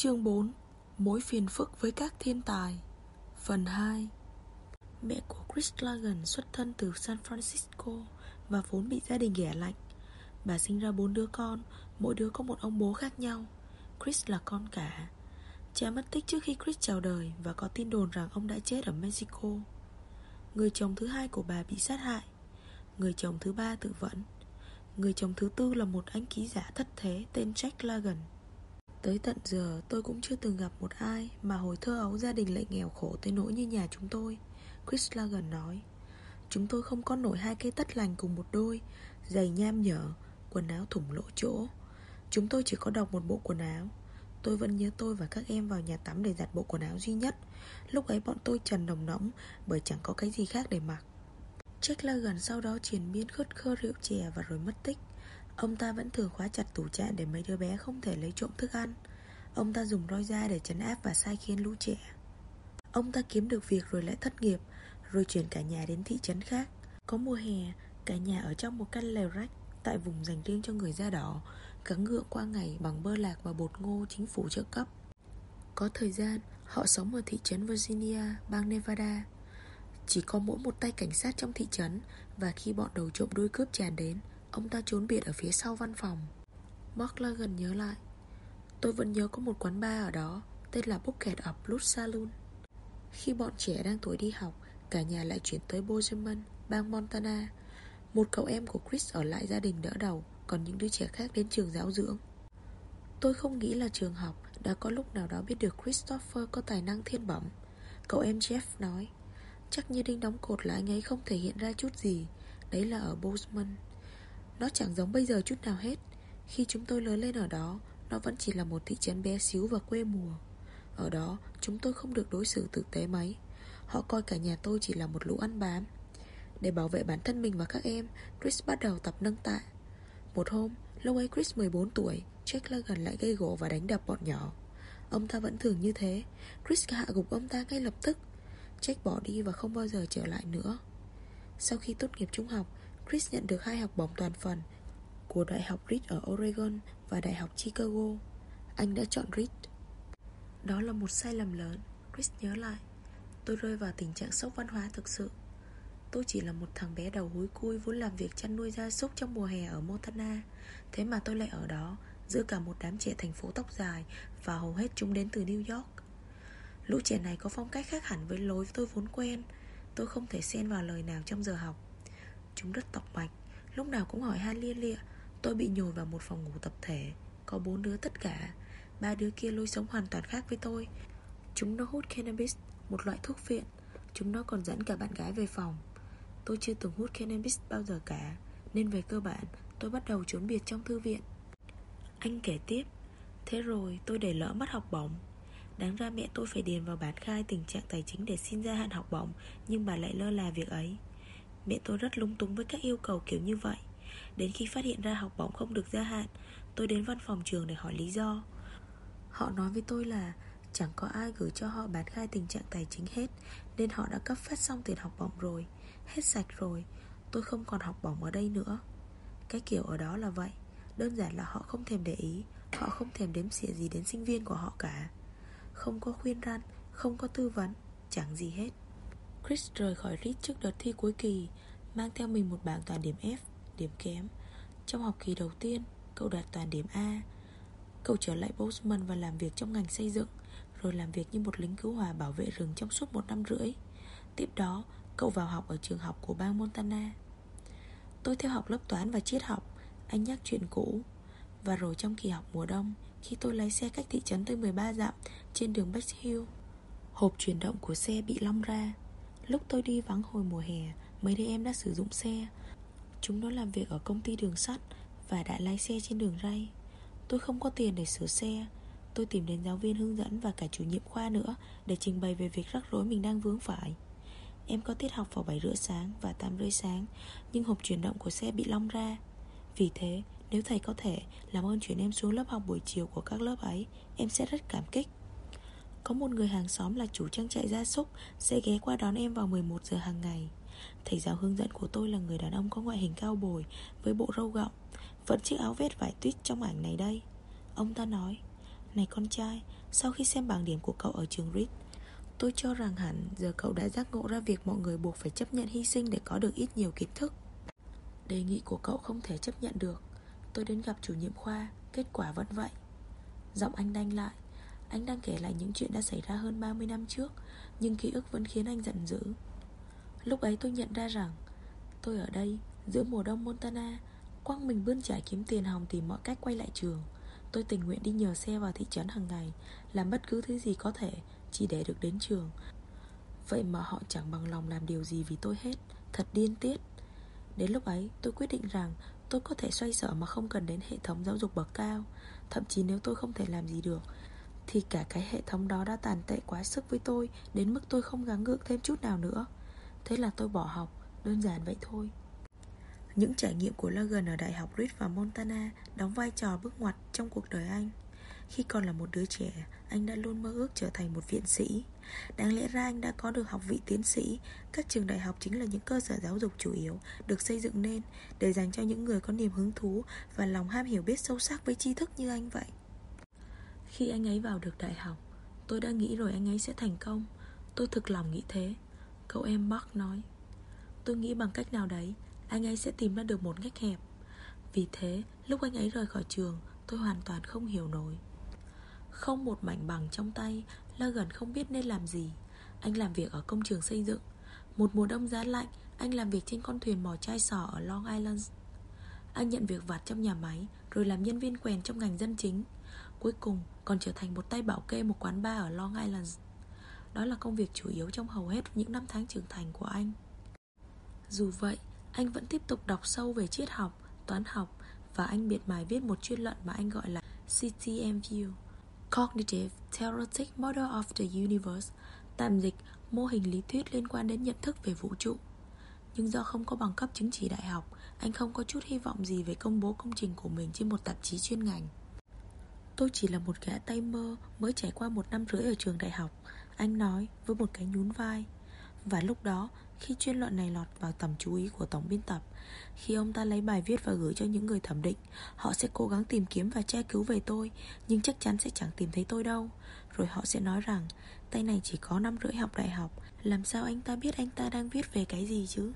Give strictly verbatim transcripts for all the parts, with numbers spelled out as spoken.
Chương bốn. Mối phiền phức với các thiên tài. Phần hai. Mẹ của Chris Logan xuất thân từ San Francisco và vốn bị gia đình ghẻ lạnh. Bà sinh ra bốn đứa con, mỗi đứa có một ông bố khác nhau. Chris là con cả. Cha mất tích trước khi Chris chào đời và có tin đồn rằng ông đã chết ở Mexico. Người chồng thứ hai của bà bị sát hại. Người chồng thứ ba tự vẫn. Người chồng thứ tư là một anh ký giả thất thế tên Jack Logan. Tới tận giờ tôi cũng chưa từng gặp một ai mà hồi thơ ấu gia đình lại nghèo khổ tới nỗi như nhà chúng tôi, Chris Logan nói. Chúng tôi không có nổi hai cây tất lành cùng một đôi, giày nham nhở, quần áo thủng lỗ chỗ. Chúng tôi chỉ có đọc một bộ quần áo. Tôi vẫn nhớ tôi và các em vào nhà tắm để giặt bộ quần áo duy nhất. Lúc ấy bọn tôi trần nồng nóng bởi chẳng có cái gì khác để mặc. Jack Logan sau đó triền miên khướt khơ rượu chè và rồi mất tích. Ông ta vẫn thường khóa chặt tủ trại để mấy đứa bé không thể lấy trộm thức ăn. Ông ta dùng roi da để trấn áp và sai khiến lũ trẻ. Ông ta kiếm được việc rồi lại thất nghiệp, rồi chuyển cả nhà đến thị trấn khác. Có mùa hè, cả nhà ở trong một căn lều rách tại vùng dành riêng cho người da đỏ, gắng gượng qua ngày bằng bơ lạc và bột ngô chính phủ trợ cấp. Có thời gian, họ sống ở thị trấn Virginia, bang Nevada. Chỉ có mỗi một tay cảnh sát trong thị trấn, và khi bọn đầu trộm đuôi cướp tràn đến, ông ta trốn biệt ở phía sau văn phòng. Mark Logan nhớ lại. Tôi vẫn nhớ có một quán bar ở đó, tên là Bucket of Blood Saloon. Khi bọn trẻ đang tuổi đi học, cả nhà lại chuyển tới Bozeman, bang Montana. Một cậu em của Chris ở lại gia đình đỡ đầu, còn những đứa trẻ khác đến trường giáo dưỡng. Tôi không nghĩ là trường học đã có lúc nào đó biết được Christopher có tài năng thiên bẩm. Cậu em Jeff nói. Chắc như đinh đóng cột là anh ấy không thể hiện ra chút gì. Đấy là ở Bozeman. Nó chẳng giống bây giờ chút nào hết. Khi chúng tôi lớn lên ở đó, nó vẫn chỉ là một thị trấn bé xíu và quê mùa. Ở đó, chúng tôi không được đối xử tử tế mấy. Họ coi cả nhà tôi chỉ là một lũ ăn bám. Để bảo vệ bản thân mình và các em, Chris bắt đầu tập nâng tạ. Một hôm, lúc ấy Chris mười bốn tuổi, Jack Logan lại gây gổ và đánh đập bọn nhỏ. Ông ta vẫn thường như thế. Chris hạ gục ông ta ngay lập tức. Jack bỏ đi và không bao giờ trở lại nữa. Sau khi tốt nghiệp trung học, Chris nhận được hai học bổng toàn phần của Đại học Reed ở Oregon và Đại học Chicago. Anh đã chọn Reed. Đó là một sai lầm lớn, Chris nhớ lại. Tôi rơi vào tình trạng sốc văn hóa thực sự. Tôi chỉ là một thằng bé đầu húi cui vốn làm việc chăn nuôi gia súc trong mùa hè ở Montana. Thế mà tôi lại ở đó, giữa cả một đám trẻ thành phố tóc dài, và hầu hết chúng đến từ New York. Lũ trẻ này có phong cách khác hẳn với lối tôi vốn quen. Tôi không thể xen vào lời nào trong giờ học. Chúng rất tọc mạch, lúc nào cũng hỏi han lia lịa. Tôi bị nhồi vào một phòng ngủ tập thể. Có bốn đứa tất cả. Ba đứa kia lối sống hoàn toàn khác với tôi. Chúng nó hút cannabis, một loại thuốc phiện. Chúng nó còn dẫn cả bạn gái về phòng. Tôi chưa từng hút cannabis bao giờ cả, nên về cơ bản tôi bắt đầu trốn biệt trong thư viện. Anh kể tiếp. Thế rồi tôi để lỡ mất học bổng. Đáng ra mẹ tôi phải điền vào bản khai tình trạng tài chính để xin gia hạn học bổng, nhưng bà lại lơ là việc ấy. Mẹ tôi rất lúng túng với các yêu cầu kiểu như vậy. Đến khi phát hiện ra học bổng không được gia hạn, tôi đến văn phòng trường để hỏi lý do. Họ nói với tôi là chẳng có ai gửi cho họ bản khai tình trạng tài chính hết, nên họ đã cấp phát xong tiền học bổng rồi. Hết sạch rồi. Tôi không còn học bổng ở đây nữa. Cái kiểu ở đó là vậy. Đơn giản là họ không thèm để ý. Họ không thèm đếm xỉa gì đến sinh viên của họ cả. Không có khuyên răn, không có tư vấn, chẳng gì hết. Chris rời khỏi Reed trước đợt thi cuối kỳ, mang theo mình một bảng toàn điểm F, điểm kém. Trong học kỳ đầu tiên, cậu đạt toàn điểm A. Cậu trở lại Bozeman và làm việc trong ngành xây dựng, rồi làm việc như một lính cứu hỏa bảo vệ rừng trong suốt một năm rưỡi. Tiếp đó, cậu vào học ở trường học của bang Montana. Tôi theo học lớp toán và triết học. Anh nhắc chuyện cũ. Và rồi trong kỳ học mùa đông, khi tôi lái xe cách thị trấn tới mười ba dặm trên đường Beach Hill, hộp chuyển động của xe bị long ra. Lúc tôi đi vắng hồi mùa hè, mấy đứa em đã sử dụng xe. Chúng nó làm việc ở công ty đường sắt và đã lái xe trên đường ray. Tôi không có tiền để sửa xe. Tôi tìm đến giáo viên hướng dẫn và cả chủ nhiệm khoa nữa để trình bày về việc rắc rối mình đang vướng phải. Em có tiết học vào bảy rưỡi sáng và tám rưỡi sáng, nhưng hộp chuyển động của xe bị long ra. Vì thế, nếu thầy có thể làm ơn chuyển em xuống lớp học buổi chiều của các lớp ấy, em sẽ rất cảm kích. Có một người hàng xóm là chủ trang trại gia súc sẽ ghé qua đón em vào mười một giờ hàng ngày. Thầy giáo hướng dẫn của tôi là người đàn ông có ngoại hình cao bồi, với bộ râu gọng, vẫn chiếc áo vest vải tuyết trong ảnh này đây. Ông ta nói, Này con trai, sau khi xem bảng điểm của cậu ở trường Reed, tôi cho rằng hẳn giờ cậu đã giác ngộ ra việc mọi người buộc phải chấp nhận hy sinh để có được ít nhiều kiến thức. Đề nghị của cậu không thể chấp nhận được. Tôi đến gặp chủ nhiệm khoa, kết quả vẫn vậy. Giọng anh đanh lại. Anh đang kể lại những chuyện đã xảy ra hơn ba mươi năm trước, nhưng ký ức vẫn khiến anh giận dữ. Lúc ấy tôi nhận ra rằng tôi ở đây, giữa mùa đông Montana, quăng mình bươn chải kiếm tiền hòng tìm mọi cách quay lại trường. Tôi tình nguyện đi nhờ xe vào thị trấn hàng ngày, làm bất cứ thứ gì có thể chỉ để được đến trường. Vậy mà họ chẳng bằng lòng làm điều gì vì tôi hết. Thật điên tiết. Đến lúc ấy tôi quyết định rằng tôi có thể xoay sở mà không cần đến hệ thống giáo dục bậc cao. Thậm chí nếu tôi không thể làm gì được thì cả cái hệ thống đó đã tàn tệ quá sức với tôi, đến mức tôi không gắng gượng thêm chút nào nữa. Thế là tôi bỏ học, đơn giản vậy thôi. Những trải nghiệm của Logan ở Đại học Reed và Montana đóng vai trò bước ngoặt trong cuộc đời anh. Khi còn là một đứa trẻ, anh đã luôn mơ ước trở thành một viện sĩ. Đáng lẽ ra anh đã có được học vị tiến sĩ. Các trường đại học chính là những cơ sở giáo dục chủ yếu được xây dựng nên để dành cho những người có niềm hứng thú và lòng ham hiểu biết sâu sắc với tri thức như anh vậy. Khi anh ấy vào được đại học, tôi đã nghĩ rồi anh ấy sẽ thành công. Tôi thực lòng nghĩ thế. Cậu em Mark nói. Tôi nghĩ bằng cách nào đấy anh ấy sẽ tìm ra được một ngách hẹp. Vì thế lúc anh ấy rời khỏi trường, tôi hoàn toàn không hiểu nổi. Không một mảnh bằng trong tay, Logan không biết nên làm gì. Anh làm việc ở công trường xây dựng. Một mùa đông giá lạnh, anh làm việc trên con thuyền mò chai sò ở Long Island. Anh nhận việc vặt trong nhà máy, rồi làm nhân viên quèn trong ngành dân chính. Cuối cùng còn trở thành một tay bảo kê một quán bar ở Long Island. Đó là công việc chủ yếu trong hầu hết những năm tháng trưởng thành của anh. Dù vậy, anh vẫn tiếp tục đọc sâu về triết học, toán học, và anh miệt mài viết một chuyên luận mà anh gọi là C T M U, Cognitive Theoretic Model of the Universe, tạm dịch mô hình lý thuyết liên quan đến nhận thức về vũ trụ. Nhưng do không có bằng cấp chứng chỉ đại học, anh không có chút hy vọng gì về công bố công trình của mình trên một tạp chí chuyên ngành. Tôi chỉ là một gã tay mơ mới trải qua một năm rưỡi ở trường đại học, anh nói với một cái nhún vai. Và lúc đó, khi chuyên luận này lọt vào tầm chú ý của tổng biên tập, khi ông ta lấy bài viết và gửi cho những người thẩm định, họ sẽ cố gắng tìm kiếm và tra cứu về tôi, nhưng chắc chắn sẽ chẳng tìm thấy tôi đâu. Rồi họ sẽ nói rằng tay này chỉ có năm rưỡi học đại học, làm sao anh ta biết anh ta đang viết về cái gì chứ?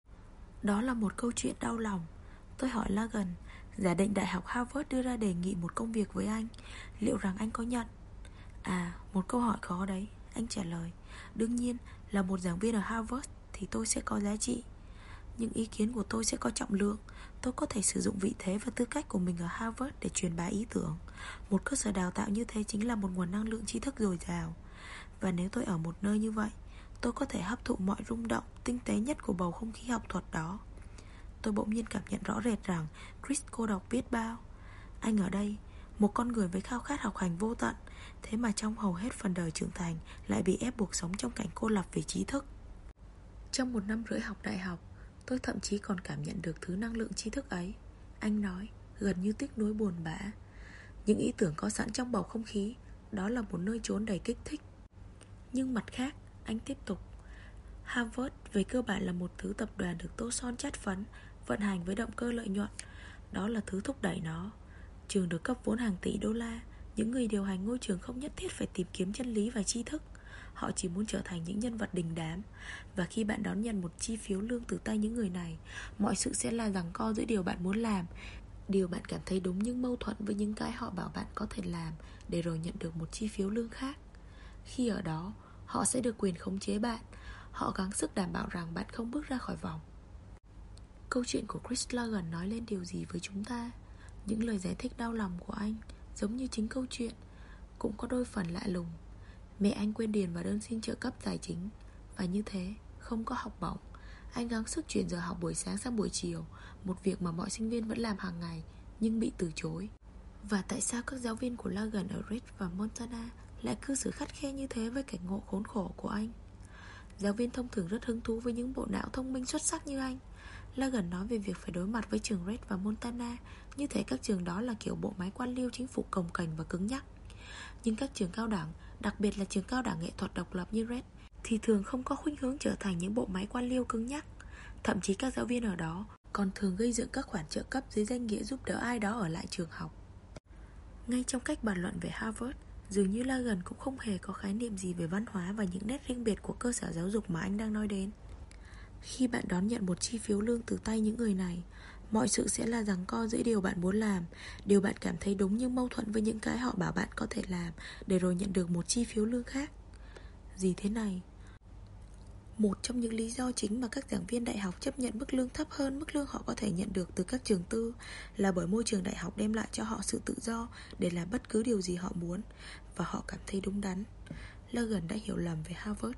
Đó là một câu chuyện đau lòng. Tôi hỏi Logan, giả định Đại học Harvard đưa ra đề nghị một công việc với anh, liệu rằng anh có nhận? À, một câu hỏi khó đấy, anh trả lời. Đương nhiên là một giảng viên ở Harvard thì tôi sẽ có giá trị. Nhưng ý kiến của tôi sẽ có trọng lượng. Tôi có thể sử dụng vị thế và tư cách của mình ở Harvard để truyền bá ý tưởng. Một cơ sở đào tạo như thế chính là một nguồn năng lượng tri thức dồi dào. Và nếu tôi ở một nơi như vậy, tôi có thể hấp thụ mọi rung động tinh tế nhất của bầu không khí học thuật đó. Tôi bỗng nhiên cảm nhận rõ rệt rằng Chris cô độc biết bao. Anh ở đây, một con người với khao khát học hành vô tận, thế mà trong hầu hết phần đời trưởng thành lại bị ép buộc sống trong cảnh cô lập về trí thức. Trong một năm rưỡi học đại học, tôi thậm chí còn cảm nhận được thứ năng lượng trí thức ấy. Anh nói, gần như tiếc nuối buồn bã. Những ý tưởng có sẵn trong bầu không khí, đó là một nơi trốn đầy kích thích. Nhưng mặt khác, anh tiếp tục, Harvard về cơ bản là một thứ tập đoàn được tô son chát phấn, vận hành với động cơ lợi nhuận. Đó là thứ thúc đẩy nó. Trường được cấp vốn hàng tỷ đô la. Những người điều hành ngôi trường không nhất thiết phải tìm kiếm chân lý và tri thức. Họ chỉ muốn trở thành những nhân vật đình đám. Và khi bạn đón nhận một chi phiếu lương từ tay những người này, mọi sự sẽ là giằng co giữa điều bạn muốn làm, điều bạn cảm thấy đúng nhưng mâu thuẫn với những cái họ bảo bạn có thể làm, để rồi nhận được một chi phiếu lương khác. Khi ở đó, họ sẽ được quyền khống chế bạn. Họ gắng sức đảm bảo rằng bạn không bước ra khỏi vòng. Câu chuyện của Chris Logan nói lên điều gì với chúng ta? Những lời giải thích đau lòng của anh, giống như chính câu chuyện, cũng có đôi phần lạ lùng. Mẹ anh quên điền vào đơn xin trợ cấp tài chính, và như thế, không có học bổng. Anh gắng sức chuyển giờ học buổi sáng sang buổi chiều, một việc mà mọi sinh viên vẫn làm hàng ngày, nhưng bị từ chối. Và tại sao các giáo viên của Logan ở Reed và Montana lại cư xử khắt khe như thế với cảnh ngộ khốn khổ của anh? Giáo viên thông thường rất hứng thú với những bộ não thông minh xuất sắc như anh. Logan nói về việc phải đối mặt với trường Reed và Montana, như thể các trường đó là kiểu bộ máy quan liêu chính phủ cồng kềnh và cứng nhắc. Nhưng các trường cao đẳng, đặc biệt là trường cao đẳng nghệ thuật độc lập như Reed, thì thường không có khuynh hướng trở thành những bộ máy quan liêu cứng nhắc. Thậm chí các giáo viên ở đó còn thường gây dựng các khoản trợ cấp dưới danh nghĩa giúp đỡ ai đó ở lại trường học. Ngay trong cách bàn luận về Harvard, dường như Logan cũng không hề có khái niệm gì về văn hóa và những nét riêng biệt của cơ sở giáo dục mà anh đang nói đến. Khi bạn đón nhận một chi phiếu lương từ tay những người này, mọi sự sẽ là giằng co giữa điều bạn muốn làm, điều bạn cảm thấy đúng nhưng mâu thuẫn với những cái họ bảo bạn có thể làm, để rồi nhận được một chi phiếu lương khác. Gì thế này? Một trong những lý do chính mà các giảng viên đại học chấp nhận mức lương thấp hơn mức lương họ có thể nhận được từ các trường tư là bởi môi trường đại học đem lại cho họ sự tự do để làm bất cứ điều gì họ muốn, và họ cảm thấy đúng đắn. Logan đã hiểu lầm về Harvard.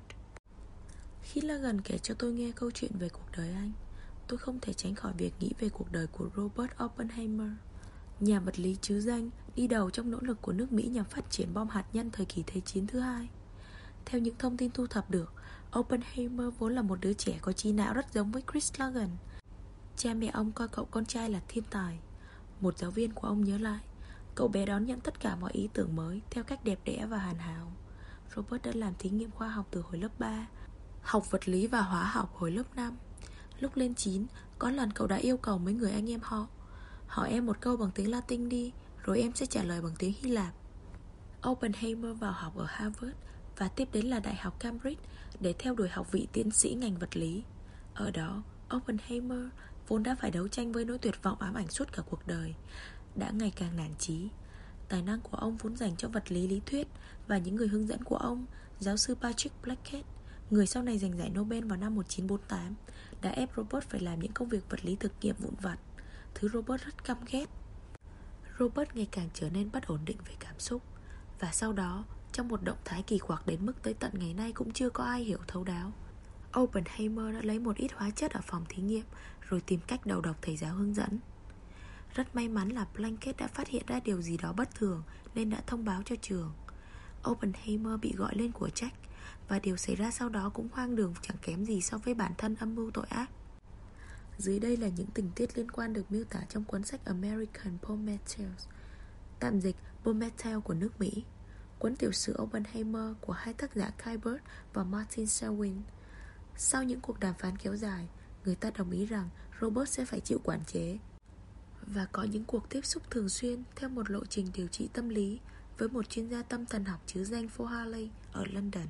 Khi Logan kể cho tôi nghe câu chuyện về cuộc đời anh, tôi không thể tránh khỏi việc nghĩ về cuộc đời của Robert Oppenheimer, nhà vật lý trứ danh đi đầu trong nỗ lực của nước Mỹ nhằm phát triển bom hạt nhân thời kỳ Thế chiến thứ hai. Theo những thông tin thu thập được, Oppenheimer vốn là một đứa trẻ có trí não rất giống với Chris Logan. Cha mẹ ông coi cậu con trai là thiên tài. Một giáo viên của ông nhớ lại, cậu bé đón nhận tất cả mọi ý tưởng mới theo cách đẹp đẽ và hoàn hảo. Robert đã làm thí nghiệm khoa học từ hồi lớp ba, học vật lý và hóa học hồi lớp năm. Lúc lên chín, có lần cậu đã yêu cầu mấy người anh em họ: hỏi em một câu bằng tiếng Latin đi, rồi em sẽ trả lời bằng tiếng Hy Lạp. Oppenheimer vào học ở Harvard và tiếp đến là Đại học Cambridge để theo đuổi học vị tiến sĩ ngành vật lý. Ở đó, Oppenheimer vốn đã phải đấu tranh với nỗi tuyệt vọng ám ảnh suốt cả cuộc đời, đã ngày càng nản chí. Tài năng của ông vốn dành cho vật lý lý thuyết, và những người hướng dẫn của ông, giáo sư Patrick Blackett, người sau này giành giải Nobel vào năm một nghìn chín trăm bốn mươi tám, đã ép Robert phải làm những công việc vật lý thực nghiệm vụn vặt, thứ Robert rất căm ghét. Robert ngày càng trở nên bất ổn định về cảm xúc, và sau đó, trong một động thái kỳ quặc đến mức tới tận ngày nay cũng chưa có ai hiểu thấu đáo, Oppenheimer đã lấy một ít hóa chất ở phòng thí nghiệm rồi tìm cách đầu độc thầy giáo hướng dẫn. Rất may mắn là Blackett đã phát hiện ra điều gì đó bất thường nên đã thông báo cho trường. Oppenheimer bị gọi lên của trách, và điều xảy ra sau đó cũng hoang đường chẳng kém gì so với bản thân âm mưu tội ác. Dưới đây là những tình tiết liên quan được miêu tả trong cuốn sách American Prometheus, tạm dịch Prometheus của nước Mỹ, cuốn tiểu sử Oppenheimer của hai tác giả Kybert và Martin Selwyn. Sau những cuộc đàm phán kéo dài, người ta đồng ý rằng Robert sẽ phải chịu quản chế và có những cuộc tiếp xúc thường xuyên theo một lộ trình điều trị tâm lý với một chuyên gia tâm thần học trứ danh Paul Harley ở London.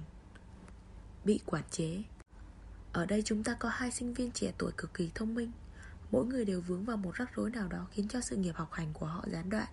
Bị quản chế. Ở đây chúng ta có hai sinh viên trẻ tuổi cực kỳ thông minh. Mỗi người đều vướng vào một rắc rối nào đó khiến cho sự nghiệp học hành của họ gián đoạn.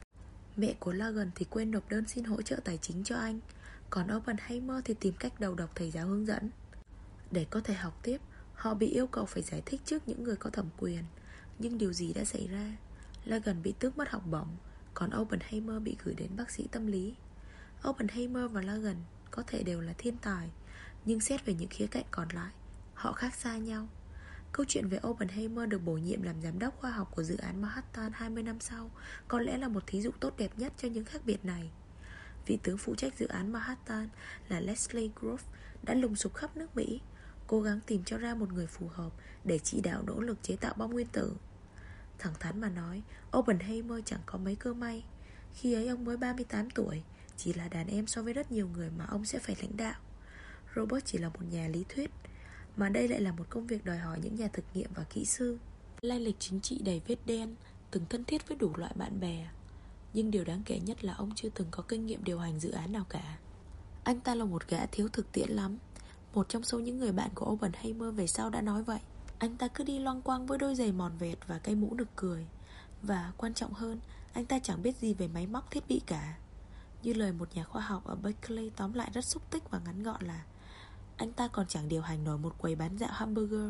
Mẹ của Logan thì quên nộp đơn xin hỗ trợ tài chính cho anh, còn Oppenheimer thì tìm cách đầu độc thầy giáo hướng dẫn. Để có thể học tiếp, họ bị yêu cầu phải giải thích trước những người có thẩm quyền. Nhưng điều gì đã xảy ra? Logan bị tước mất học bổng, còn Oppenheimer bị gửi đến bác sĩ tâm lý. Oppenheimer và Logan có thể đều là thiên tài, nhưng xét về những khía cạnh còn lại, họ khác xa nhau. Câu chuyện về Oppenheimer được bổ nhiệm làm giám đốc khoa học của dự án Manhattan hai mươi năm sau có lẽ là một thí dụ tốt đẹp nhất cho những khác biệt này. Vị tướng phụ trách dự án Manhattan là Leslie Groves đã lùng sục khắp nước Mỹ, cố gắng tìm cho ra một người phù hợp để chỉ đạo nỗ lực chế tạo bom nguyên tử. Thẳng thắn mà nói, Oppenheimer chẳng có mấy cơ may. Khi ấy ông mới ba mươi tám tuổi, chỉ là đàn em so với rất nhiều người mà ông sẽ phải lãnh đạo. Robert chỉ là một nhà lý thuyết, mà đây lại là một công việc đòi hỏi những nhà thực nghiệm và kỹ sư. Lai lịch chính trị đầy vết đen, từng thân thiết với đủ loại bạn bè. Nhưng điều đáng kể nhất là ông chưa từng có kinh nghiệm điều hành dự án nào cả. Anh ta là một gã thiếu thực tiễn lắm. Một trong số những người bạn của Oppenheimer về sau đã nói vậy. Anh ta cứ đi loanh quanh với đôi giày mòn vẹt và cái mũ nực cười. Và quan trọng hơn, anh ta chẳng biết gì về máy móc thiết bị cả. Như lời một nhà khoa học ở Berkeley tóm lại rất xúc tích và ngắn gọn là anh ta còn chẳng điều hành nổi một quầy bán dạo hamburger.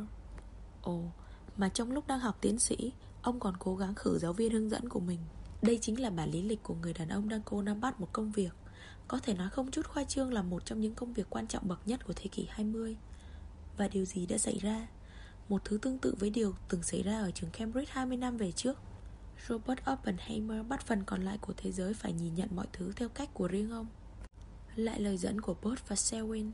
Ồ, mà trong lúc đang học tiến sĩ, ông còn cố gắng khử giáo viên hướng dẫn của mình. Đây chính là bản lý lịch của người đàn ông đang cố nắm bắt một công việc, có thể nói không chút khoa trương là một trong những công việc quan trọng bậc nhất của thế kỷ hai mươi. Và điều gì đã xảy ra? Một thứ tương tự với điều từng xảy ra ở trường Cambridge hai mươi năm về trước. Robert Oppenheimer bắt phần còn lại của thế giới phải nhìn nhận mọi thứ theo cách của riêng ông. Lại lời dẫn của Bert và Selwyn,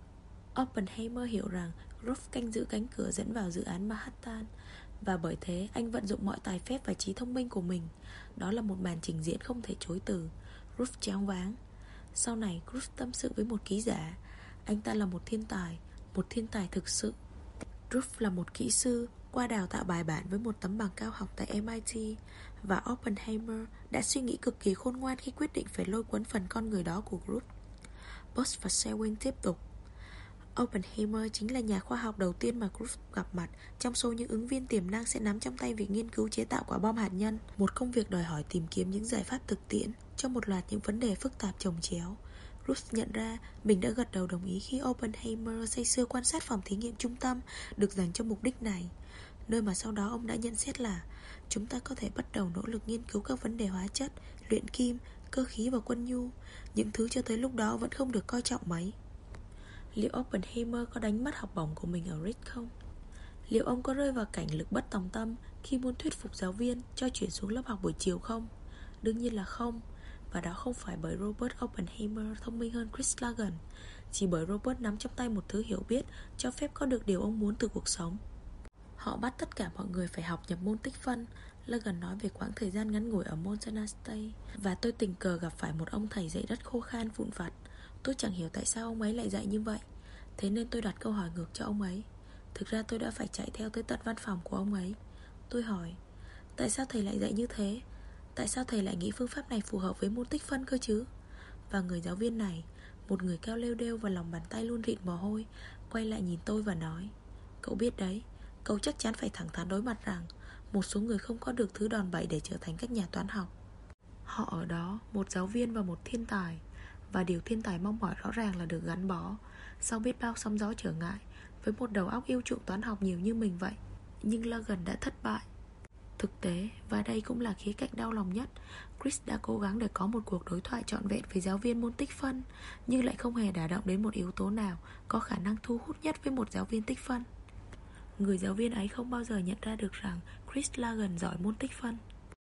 Oppenheimer hiểu rằng Groves canh giữ cánh cửa dẫn vào dự án Manhattan, và bởi thế anh vận dụng mọi tài phép và trí thông minh của mình. Đó là một màn trình diễn không thể chối từ. Groves choáng váng. Sau này Groves tâm sự với một ký giả, anh ta là một thiên tài, một thiên tài thực sự. Groves là một kỹ sư, qua đào tạo bài bản với một tấm bằng cao học tại em i tê. Và Oppenheimer đã suy nghĩ cực kỳ khôn ngoan khi quyết định phải lôi cuốn phần con người đó của Groot. Bush và Selwyn tiếp tục. Oppenheimer chính là nhà khoa học đầu tiên mà Groot gặp mặt trong số những ứng viên tiềm năng sẽ nắm trong tay việc nghiên cứu chế tạo quả bom hạt nhân, một công việc đòi hỏi tìm kiếm những giải pháp thực tiễn cho một loạt những vấn đề phức tạp chồng chéo. Groot nhận ra mình đã gật đầu đồng ý khi Oppenheimer say sưa quan sát phòng thí nghiệm trung tâm được dành cho mục đích này, nơi mà sau đó ông đã nhận xét là chúng ta có thể bắt đầu nỗ lực nghiên cứu các vấn đề hóa chất, luyện kim, cơ khí và quân nhu, những thứ cho tới lúc đó vẫn không được coi trọng mấy. Liệu Oppenheimer có đánh mất học bổng của mình ở Reed không? Liệu ông có rơi vào cảnh lực bất tòng tâm khi muốn thuyết phục giáo viên cho chuyển xuống lớp học buổi chiều không? Đương nhiên là không. Và đó không phải bởi Robert Oppenheimer thông minh hơn Chris Logan, chỉ bởi Robert nắm trong tay một thứ hiểu biết cho phép có được điều ông muốn từ cuộc sống. Họ bắt tất cả mọi người phải học nhập môn tích phân. Logan nói về quãng thời gian ngắn ngủi ở Montana State. Và tôi tình cờ gặp phải một ông thầy dạy đất khô khan vụn vặt. Tôi chẳng hiểu tại sao ông ấy lại dạy như vậy, thế nên tôi đặt câu hỏi ngược cho ông ấy. Thực ra tôi đã phải chạy theo tới tận văn phòng của ông ấy. Tôi hỏi, tại sao thầy lại dạy như thế? Tại sao thầy lại nghĩ phương pháp này phù hợp với môn tích phân cơ chứ? Và người giáo viên này, một người cao lêu đêu và lòng bàn tay luôn rịn mồ hôi, quay lại nhìn tôi và nói, cậu biết đấy, cậu chắc chắn phải thẳng thắn đối mặt rằng một số người không có được thứ đòn bẩy để trở thành các nhà toán học. Họ ở đó, một giáo viên và một thiên tài. Và điều thiên tài mong mỏi rõ ràng là được gắn bó sau biết bao sóng gió trở ngại với một đầu óc yêu chuộng toán học nhiều như mình vậy. Nhưng Logan đã thất bại. Thực tế, và đây cũng là khía cạnh đau lòng nhất, Chris đã cố gắng để có một cuộc đối thoại trọn vẹn với giáo viên môn tích phân, nhưng lại không hề đả động đến một yếu tố nào có khả năng thu hút nhất với một giáo viên tích phân. Người giáo viên ấy không bao giờ nhận ra được rằng Chris Logan giỏi môn tích phân.